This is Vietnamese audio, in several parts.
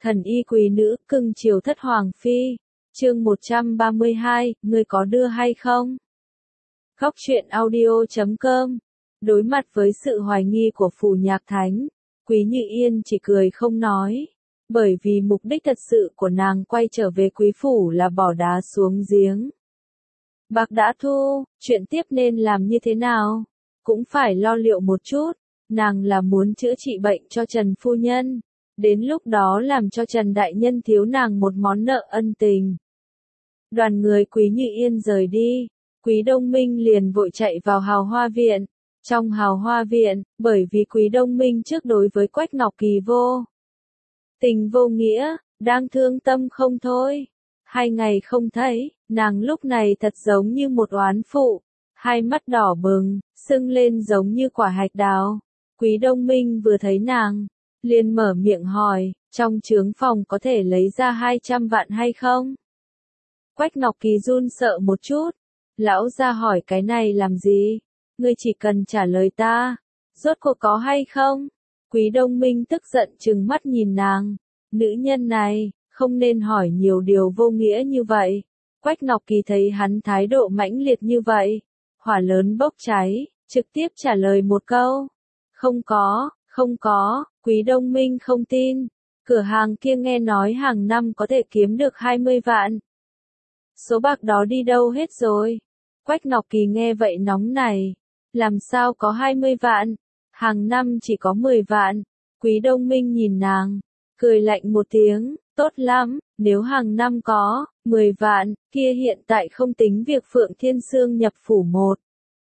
Thần y quý nữ, cưng chiều thất hoàng phi. Chương 132, ngươi có đưa hay không? Góc truyện audio.com. Đối mặt với sự hoài nghi của Phù Nhạc Thánh, Quý Như Yên chỉ cười không nói, bởi vì mục đích thật sự của nàng quay trở về quý phủ là bỏ đá xuống giếng. Bạc đã thu, chuyện tiếp nên làm như thế nào? Cũng phải lo liệu một chút, nàng là muốn chữa trị bệnh cho Trần Phu Nhân. Đến lúc đó làm cho Trần Đại Nhân thiếu nàng một món nợ ân tình. Đoàn người Quý Như Yên rời đi, Quý Đông Minh liền vội chạy vào Hào Hoa Viện. Trong Hào Hoa Viện, bởi vì Quý Đông Minh trước đối với Quách Ngọc Kỳ vô tình vô nghĩa, đang thương tâm không thôi. 2 ngày không thấy, nàng lúc này thật giống như một oán phụ, hai mắt đỏ bừng, sưng lên giống như quả hạch đào. Quý Đông Minh vừa thấy nàng, liền mở miệng hỏi, trong trướng phòng có thể lấy ra 200 vạn hay không? Quách Ngọc Kỳ run sợ một chút, lão gia hỏi cái này làm gì? Ngươi chỉ cần trả lời ta, rốt cuộc có hay không? Quý Đông Minh tức giận trừng mắt nhìn nàng, nữ nhân này, không nên hỏi nhiều điều vô nghĩa như vậy. Quách Ngọc Kỳ thấy hắn thái độ mãnh liệt như vậy, hỏa lớn bốc cháy, trực tiếp trả lời một câu. Không có, Quý Đông Minh không tin. Cửa hàng kia nghe nói hàng năm có thể kiếm được 20 vạn. Số bạc đó đi đâu hết rồi? Quách Ngọc Kỳ nghe vậy nóng này. Làm sao có 20 vạn? Hàng năm chỉ có 10 vạn. Quý Đông Minh nhìn nàng, cười lạnh một tiếng, tốt lắm, nếu hàng năm có 10 vạn, kia hiện tại không tính việc Phượng Thiên Sương nhập phủ một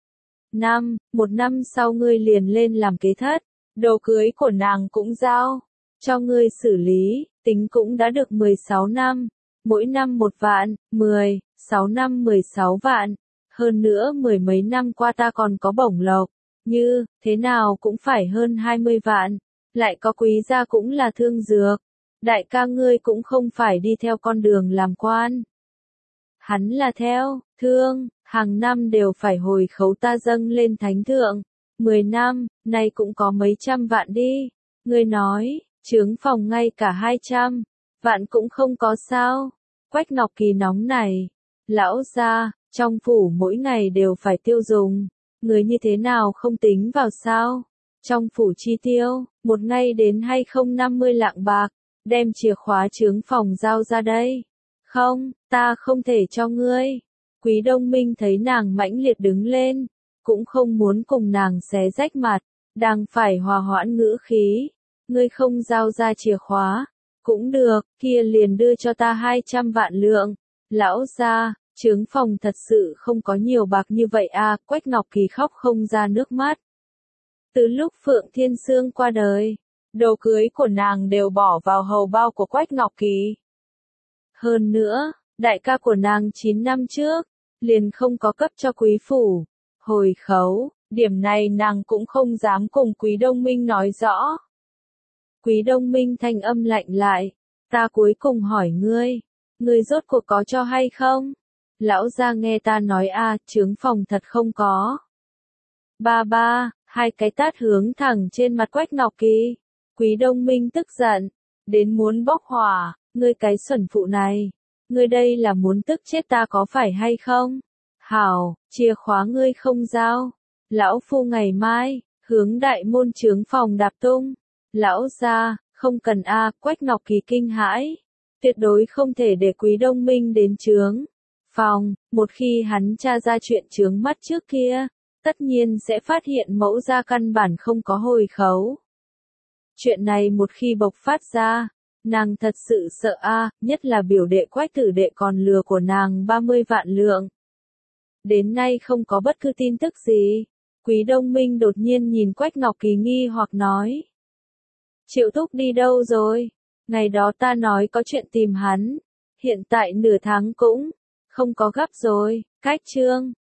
năm sau ngươi liền lên làm kế thất, đồ cưới của nàng cũng giao cho ngươi xử lý, tính cũng đã được 16 năm, mỗi năm 1 vạn, 6 năm 16 vạn, hơn nữa 10 mấy năm qua ta còn có bổng lộc, như thế nào cũng phải hơn 20 vạn, lại có quý gia cũng là thương dược, đại ca ngươi cũng không phải đi theo con đường làm quan. Hắn là theo thương, hàng năm đều phải hồi khấu ta dâng lên thánh thượng, 10 năm, nay cũng có mấy trăm vạn đi, ngươi nói, trướng phòng ngay cả 200 vạn cũng không có sao? Quách Ngọc Kỳ nóng này, lão gia, trong phủ mỗi ngày đều phải tiêu dùng, người như thế nào không tính vào sao? Trong phủ chi tiêu, một ngày đến 20-50 lạng bạc, đem chìa khóa trướng phòng giao ra đây. Không, ta không thể cho ngươi. Quý Đông Minh thấy nàng mãnh liệt đứng lên, cũng không muốn cùng nàng xé rách mặt, đang phải hòa hoãn ngữ khí. Ngươi không giao ra chìa khóa, cũng được, kia liền đưa cho ta 200 vạn lượng. Lão gia, trướng phòng thật sự không có nhiều bạc như vậy à, Quách Ngọc Kỳ khóc không ra nước mắt. Từ lúc Phượng Thiên Sương qua đời, đồ cưới của nàng đều bỏ vào hầu bao của Quách Ngọc Kỳ. Hơn nữa, đại ca của nàng 9 năm trước, liền không có cấp cho quý phủ hồi khấu, điểm này nàng cũng không dám cùng Quý Đông Minh nói rõ. Quý Đông Minh thanh âm lạnh lại, ta cuối cùng hỏi ngươi rốt cuộc có cho hay không? Lão gia nghe ta nói a, trướng phòng thật không có. Ba, hai cái tát hướng thẳng trên mặt Quách Ngọc Kỳ. Quý Đông Minh tức giận, đến muốn bốc hỏa, ngươi cái xuẩn phụ này, ngươi đây là muốn tức chết ta có phải hay không? Hảo, chìa khóa ngươi không giao, lão phu ngày mai, hướng đại môn trướng phòng đạp tung. Lão gia, không cần a, Quách Ngọc Kỳ kinh hãi, tuyệt đối không thể để Quý Đông Minh đến trướng phòng, một khi hắn tra ra chuyện chướng mắt trước kia, tất nhiên sẽ phát hiện mẫu gia căn bản không có hồi khấu. Chuyện này một khi bộc phát ra, nàng thật sự sợ a, nhất là biểu đệ Quách tử đệ còn lừa của nàng 30 vạn lượng. Đến nay không có bất cứ tin tức gì. Quý Đông Minh đột nhiên nhìn Quách Ngọc Kỳ nghi hoặc nói. Triệu Thúc đi đâu rồi? Ngày đó ta nói có chuyện tìm hắn. Hiện tại nửa tháng cũng không có gấp rồi. Cách chương